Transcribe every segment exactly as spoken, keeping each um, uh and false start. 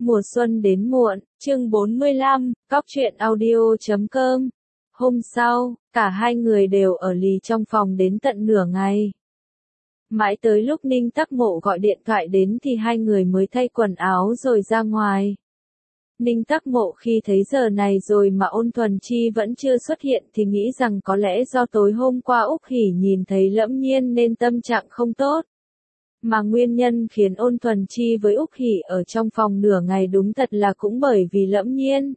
Mùa xuân đến muộn, chương bốn mươi lăm, Cóc truyện audio chấm com. Hôm sau, cả hai người đều ở lì trong phòng đến tận nửa ngày. Mãi tới lúc Ninh Tắc Mộ gọi điện thoại đến thì hai người mới thay quần áo rồi ra ngoài. Ninh Tắc Mộ khi thấy giờ này rồi mà Ôn Thuần Chi vẫn chưa xuất hiện thì nghĩ rằng có lẽ do tối hôm qua Úc Hỉ nhìn thấy Lẫm Nhiên nên tâm trạng không tốt. Mà nguyên nhân khiến Ôn Thuần Chi với Úc Hỉ ở trong phòng nửa ngày đúng thật là cũng bởi vì Lẫm Nhiên.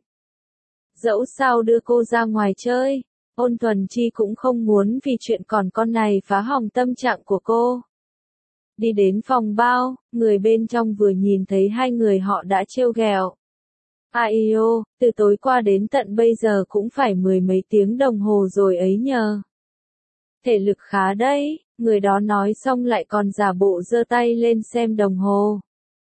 Dẫu sao đưa cô ra ngoài chơi, Ôn Thuần Chi cũng không muốn vì chuyện còn con này phá hỏng tâm trạng của cô. Đi đến phòng bao, người bên trong vừa nhìn thấy hai người họ đã trêu ghẹo. Ai ô, từ tối qua đến tận bây giờ cũng phải mười mấy tiếng đồng hồ rồi ấy nhờ. Thể lực khá đấy, người đó nói xong lại còn giả bộ giơ tay lên xem đồng hồ.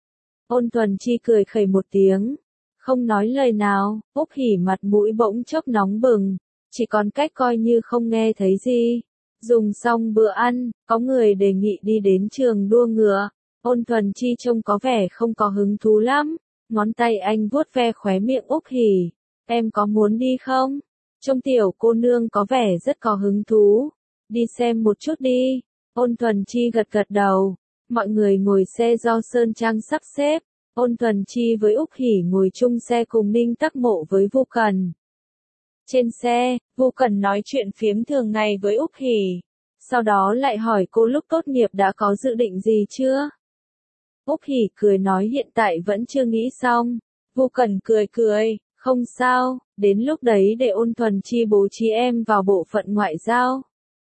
Ôn Thuần Chi cười khẩy một tiếng, không nói lời nào. Úc Hỉ mặt mũi bỗng chốc nóng bừng, chỉ còn cách coi như không nghe thấy gì. Dùng xong bữa ăn, có người đề nghị đi đến trường đua ngựa. Ôn Thuần Chi trông có vẻ không có hứng thú lắm, ngón tay anh vuốt ve khóe miệng Úc Hỉ. Em có muốn đi không? Trông tiểu cô nương có vẻ rất có hứng thú. Đi xem một chút đi. Ôn Thuần Chi gật gật đầu. Mọi người ngồi xe do Sơn Trang sắp xếp. Ôn Thuần Chi với Úc Hỉ ngồi chung xe cùng Ninh Tắc Mộ với Vu Cần. Trên xe, Vu Cần nói chuyện phiếm thường ngày với Úc Hỉ. Sau đó lại hỏi cô lúc tốt nghiệp đã có dự định gì chưa? Úc Hỉ cười nói hiện tại vẫn chưa nghĩ xong. Vu Cần cười cười, không sao, đến lúc đấy để Ôn Thuần Chi bố trí em vào bộ phận ngoại giao.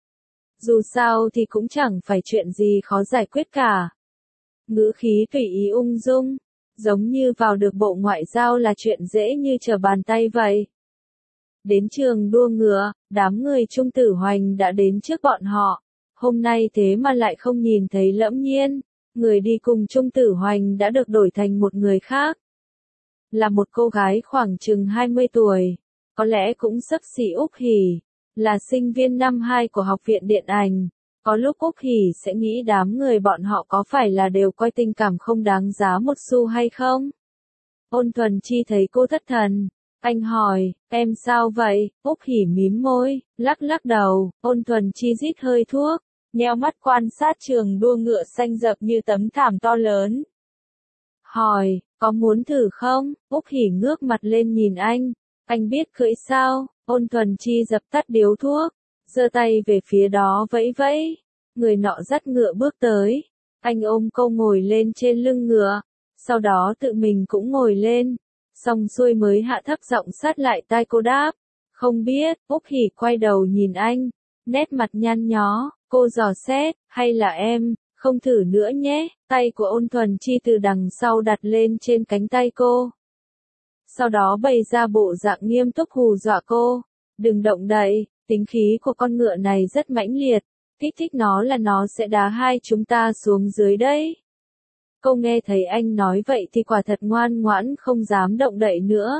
Dù sao thì cũng chẳng phải chuyện gì khó giải quyết cả. Ngữ khí tùy ý ung dung, giống như vào được bộ ngoại giao là chuyện dễ như trở bàn tay vậy. Đến trường đua ngựa, đám người Trung Tử Hoành đã đến trước bọn họ. Hôm nay thế mà lại không nhìn thấy Lẫm Nhiên. Người đi cùng Trung Tử Hoành đã được đổi thành một người khác. Là một cô gái khoảng chừng hai mươi tuổi, có lẽ cũng xấp xỉ Úc Hỉ, là sinh viên năm hai của Học viện Điện ảnh. Có lúc Úc Hỉ sẽ nghĩ đám người bọn họ có phải là đều coi tình cảm không đáng giá một xu hay không? Ôn Thuần Chi thấy cô thất thần. Anh hỏi, em sao vậy? Úc Hỉ mím môi, lắc lắc đầu. Ôn Thuần Chi rít hơi thuốc, nheo mắt quan sát trường đua ngựa xanh rợp như tấm thảm to lớn. Hỏi, có muốn thử không? Úc Hỉ ngước mặt lên nhìn anh. Anh biết cưỡi sao? Ôn Thuần Chi dập tắt điếu thuốc, giơ tay về phía đó vẫy vẫy. Người nọ dắt ngựa bước tới. Anh ôm cô ngồi lên trên lưng ngựa, sau đó tự mình cũng ngồi lên. Xong xuôi mới hạ thấp giọng sát lại tai cô đáp. Không biết. Úc Hỉ quay đầu nhìn anh, nét mặt nhăn nhó. Cô dò xét, hay là em, không thử nữa nhé. Tay của Ôn Thuần Chi từ đằng sau đặt lên trên cánh tay cô. Sau đó bày ra bộ dạng nghiêm túc hù dọa cô. Đừng động đậy, tính khí của con ngựa này rất mãnh liệt. Kích thích nó là nó sẽ đá hai chúng ta xuống dưới đấy. Cô nghe thấy anh nói vậy thì quả thật ngoan ngoãn không dám động đậy nữa.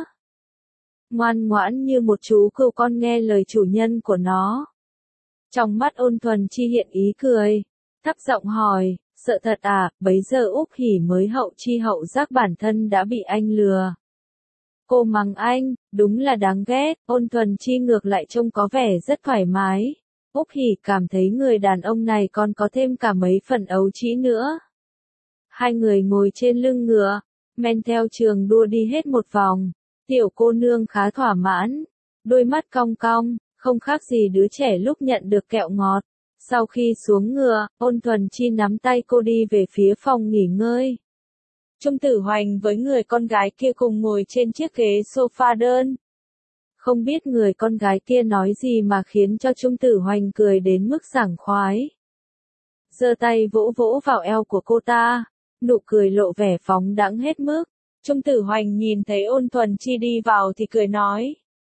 Ngoan ngoãn như một chú cừu con nghe lời chủ nhân của nó. Trong mắt Ôn Thuần Chi hiện ý cười, thấp giọng hỏi, sợ thật à? Bấy giờ Úc Hỉ mới hậu chi hậu giác bản thân đã bị anh lừa. Cô mắng anh, đúng là đáng ghét. Ôn Thuần Chi ngược lại trông có vẻ rất thoải mái. Úc Hỉ cảm thấy người đàn ông này còn có thêm cả mấy phần ấu trĩ nữa. Hai người ngồi trên lưng ngựa, men theo trường đua đi hết một vòng. Tiểu cô nương khá thỏa mãn, đôi mắt cong cong, không khác gì đứa trẻ lúc nhận được kẹo ngọt. Sau khi xuống ngựa, Ôn Thuần Chi nắm tay cô đi về phía phòng nghỉ ngơi. Trung Tử Hoành với người con gái kia cùng ngồi trên chiếc ghế sofa đơn. Không biết người con gái kia nói gì mà khiến cho Trung Tử Hoành cười đến mức sảng khoái. Giơ tay vỗ vỗ vào eo của cô ta, nụ cười lộ vẻ phóng đãng hết mức. Trung Tử Hoành nhìn thấy Ôn Thuần Chi đi vào thì cười nói.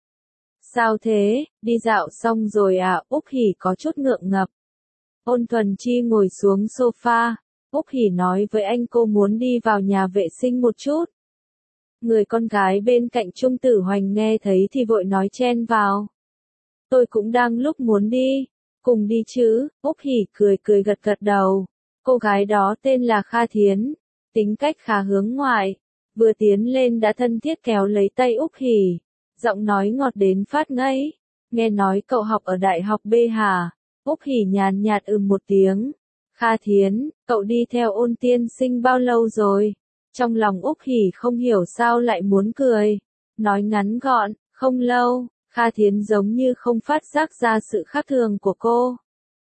Sao thế, đi dạo xong rồi à? Úc Hỉ có chút ngượng ngập. Ôn Thuần Chi ngồi xuống sofa. Úc Hỉ nói với anh cô muốn đi vào nhà vệ sinh một chút. Người con gái bên cạnh Trung Tử Hoành nghe thấy thì vội nói chen vào. Tôi cũng đang lúc muốn đi. Cùng đi chứ? Úc Hỉ cười cười gật gật đầu. Cô gái đó tên là Kha Thiến. Tính cách khá hướng ngoại. vừa tiến lên đã thân thiết kéo lấy tay Úc Hỉ, giọng nói ngọt đến phát ngây. Nghe nói cậu học ở đại học B hả? Úc Hỉ nhàn nhạt ừm một tiếng. Kha Thiến, cậu đi theo Ôn tiên sinh bao lâu rồi? Trong lòng Úc Hỉ không hiểu sao lại muốn cười. Nói ngắn gọn, không lâu. Kha Thiến giống như không phát giác ra sự khác thường của cô.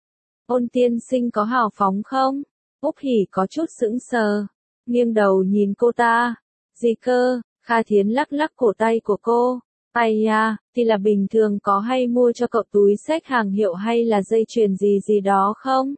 Ôn tiên sinh có hào phóng không? Úc Hỉ có chút sững sờ, nghiêng đầu nhìn cô ta. Gì cơ? Kha Thiến lắc lắc cổ tay của cô. Ai à, thì là bình thường có hay mua cho cậu túi xách hàng hiệu hay là dây chuyền gì gì đó không?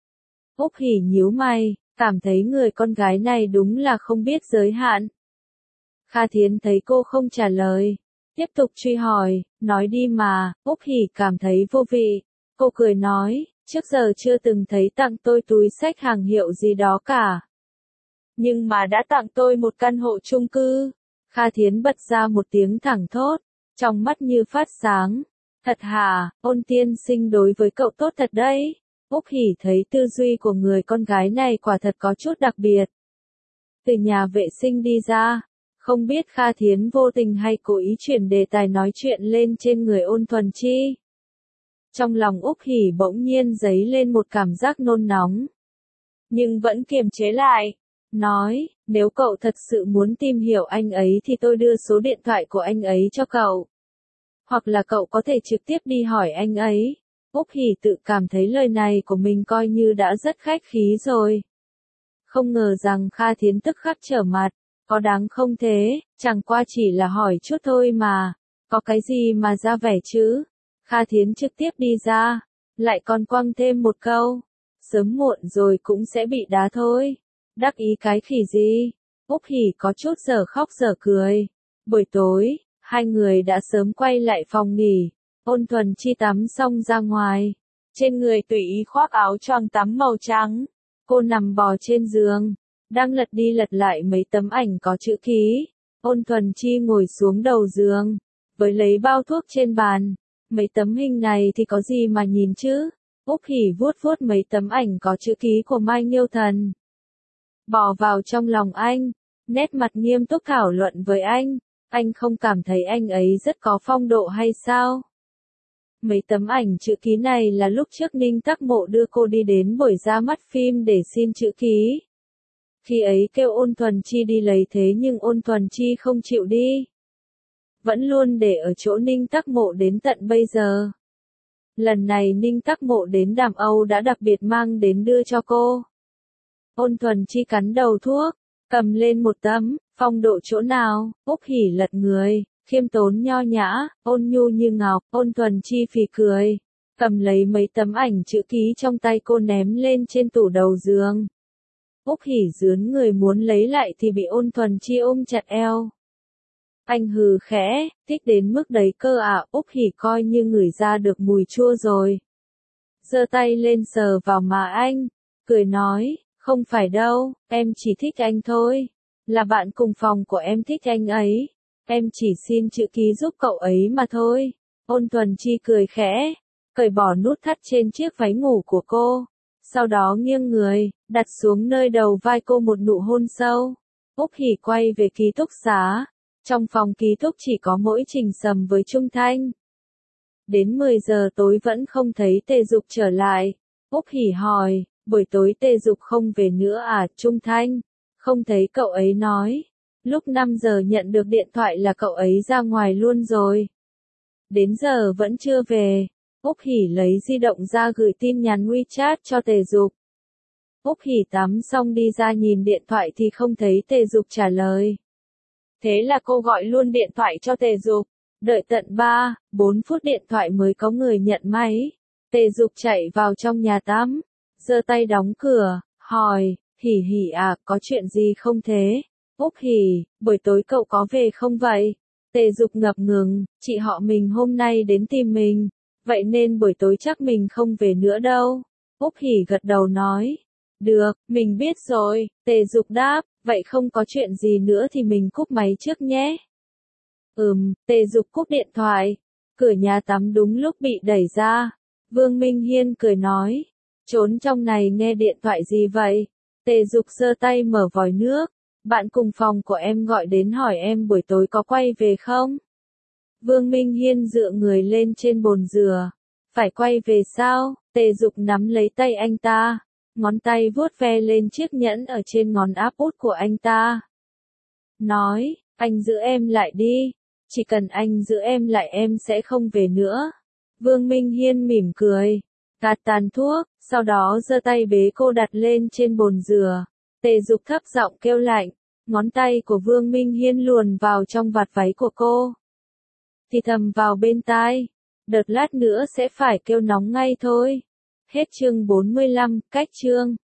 Úc Hỉ nhíu mày, cảm thấy người con gái này đúng là không biết giới hạn. Kha Thiến thấy cô không trả lời, tiếp tục truy hỏi, nói đi mà. Úc Hỉ cảm thấy vô vị. Cô cười nói, trước giờ chưa từng thấy tặng tôi túi xách hàng hiệu gì đó cả. Nhưng mà đã tặng tôi một căn hộ chung cư. Kha Thiến bật ra một tiếng thẳng thốt, trong mắt như phát sáng. Thật hả? Ôn tiên sinh đối với cậu tốt thật đấy. Úc Hỉ thấy tư duy của người con gái này quả thật có chút đặc biệt. Từ nhà vệ sinh đi ra, không biết Kha Thiến vô tình hay cố ý chuyển đề tài nói chuyện lên trên người Ôn Thuần Chi. Trong lòng Úc Hỉ bỗng nhiên dấy lên một cảm giác nôn nóng. Nhưng vẫn kiềm chế lại. Nói, nếu cậu thật sự muốn tìm hiểu anh ấy thì tôi đưa số điện thoại của anh ấy cho cậu. Hoặc là cậu có thể trực tiếp đi hỏi anh ấy. Úc Hỉ tự cảm thấy lời này của mình coi như đã rất khách khí rồi. Không ngờ rằng Kha Thiến tức khắc trở mặt. Có đáng không thế, chẳng qua chỉ là hỏi chút thôi mà. Có cái gì mà ra vẻ chứ? Kha Thiến trực tiếp đi ra. Lại còn quăng thêm một câu. Sớm muộn rồi cũng sẽ bị đá thôi. Đắc ý cái khỉ gì? Úc Hỉ có chút giờ khóc giờ cười. Buổi tối, hai người đã sớm quay lại phòng nghỉ. Ôn Thuần Chi tắm xong ra ngoài. Trên người tùy ý khoác áo choàng tắm màu trắng. Cô nằm bò trên giường, đang lật đi lật lại mấy tấm ảnh có chữ ký. Ôn Thuần Chi ngồi xuống đầu giường, với lấy bao thuốc trên bàn. Mấy tấm hình này thì có gì mà nhìn chứ? Úc Hỉ vuốt vuốt mấy tấm ảnh có chữ ký của Mai Nghiêu Thần. Bỏ vào trong lòng anh, nét mặt nghiêm túc thảo luận với anh. Anh không cảm thấy anh ấy rất có phong độ hay sao? Mấy tấm ảnh chữ ký này là lúc trước Ninh Tắc Mộ đưa cô đi đến buổi ra mắt phim để xin chữ ký. Khi ấy kêu Ôn Thuần Chi đi lấy thế nhưng Ôn Thuần Chi không chịu đi. Vẫn luôn để ở chỗ Ninh Tắc Mộ đến tận bây giờ. Lần này Ninh Tắc Mộ đến Đàm Âu đã đặc biệt mang đến đưa cho cô. Ôn Thuần Chi cắn đầu thuốc, cầm lên một tấm, phong độ chỗ nào? Úc Hỉ lật người, khiêm tốn nho nhã, ôn nhu như ngọc. Ôn Thuần Chi phì cười, cầm lấy mấy tấm ảnh chữ ký trong tay cô ném lên trên tủ đầu giường. Úc Hỉ dướn người muốn lấy lại thì bị Ôn Thuần Chi ôm chặt eo. Anh hừ khẽ, thích đến mức đấy cơ à? Úc Hỉ coi như ngửi ra được mùi chua rồi. Giơ tay lên sờ vào má anh, cười nói, không phải đâu, em chỉ thích anh thôi. Là bạn cùng phòng của em thích anh ấy. Em chỉ xin chữ ký giúp cậu ấy mà thôi. Ôn Thuần Chi cười khẽ, cởi bỏ nút thắt trên chiếc váy ngủ của cô. Sau đó nghiêng người, đặt xuống nơi đầu vai cô một nụ hôn sâu. Úc Hỉ quay về ký túc xá. Trong phòng ký túc chỉ có mỗi Trình Sầm với Trung Thanh. Đến mười giờ tối vẫn không thấy Tề Dục trở lại. Úc Hỉ hỏi, buổi tối Tề Dục không về nữa à? Trung Thanh, không thấy cậu ấy nói. Lúc năm giờ nhận được điện thoại là cậu ấy ra ngoài luôn rồi. Đến giờ vẫn chưa về. Úc Hỉ lấy di động ra gửi tin nhắn WeChat cho Tề Dục. Úc Hỉ tắm xong đi ra nhìn điện thoại thì không thấy Tề Dục trả lời. Thế là cô gọi luôn điện thoại cho Tề Dục. Đợi tận ba, bốn phút điện thoại mới có người nhận máy. Tề Dục chạy vào trong nhà tắm, giơ tay đóng cửa, hỏi, Hỉ Hỉ à, có chuyện gì không thế? Úc Hỉ, buổi tối cậu có về không vậy? Tề Dục ngập ngừng, chị họ mình hôm nay đến tìm mình, vậy nên buổi tối chắc mình không về nữa đâu. Úc Hỉ gật đầu nói, được, mình biết rồi. Tề Dục đáp, vậy không có chuyện gì nữa thì mình cúp máy trước nhé. Ừm, Tề Dục cúp điện thoại. Cửa nhà tắm đúng lúc bị đẩy ra. Vương Minh Hiên cười nói, trốn trong này nghe điện thoại gì vậy? Tề Dục giơ tay mở vòi nước, Bạn cùng phòng của em gọi đến hỏi em buổi tối có quay về không? Vương Minh Hiên dựa người lên trên bồn dừa. Phải quay về sao? Tề Dục nắm lấy tay anh ta. Ngón tay vuốt ve lên chiếc nhẫn ở trên ngón áp út của anh ta. Nói, anh giữ em lại đi. Chỉ cần anh giữ em lại em sẽ không về nữa. Vương Minh Hiên mỉm cười. Gạt tàn thuốc, sau đó giơ tay bế cô đặt lên trên bồn dừa. Tề Dục thấp giọng kêu lạnh. Ngón tay của Vương Minh Hiên luồn vào trong vạt váy của cô. Thì thầm vào bên tai. Đợt lát nữa sẽ phải kêu nóng ngay thôi. Hết chương bốn mươi lăm, cách chương.